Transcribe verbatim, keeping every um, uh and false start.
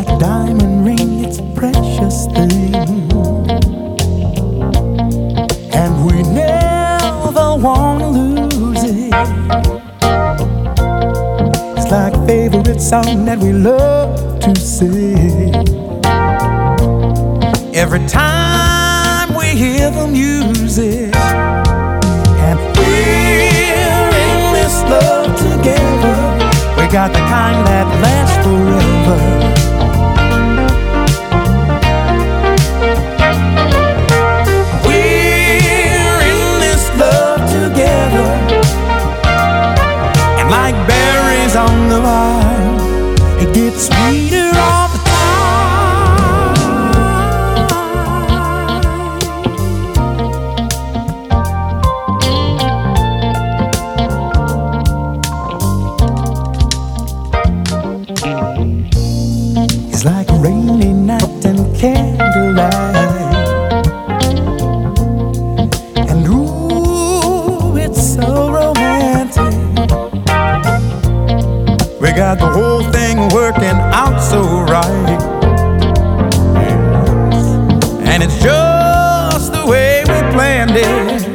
Diamond ring, it's a precious thing, and we never wanna lose it. It's like a favorite song that we love to sing. Every time we hear the music, and we're in this love together. We got the kind that lasts forever. We're in this love together, and like berries on the vine, it gets sweeter all the time. It's like a rainy night and candlelight, and ooh, it's so romantic. We got the whole thing working out so right, yes. And it's just the way we planned it.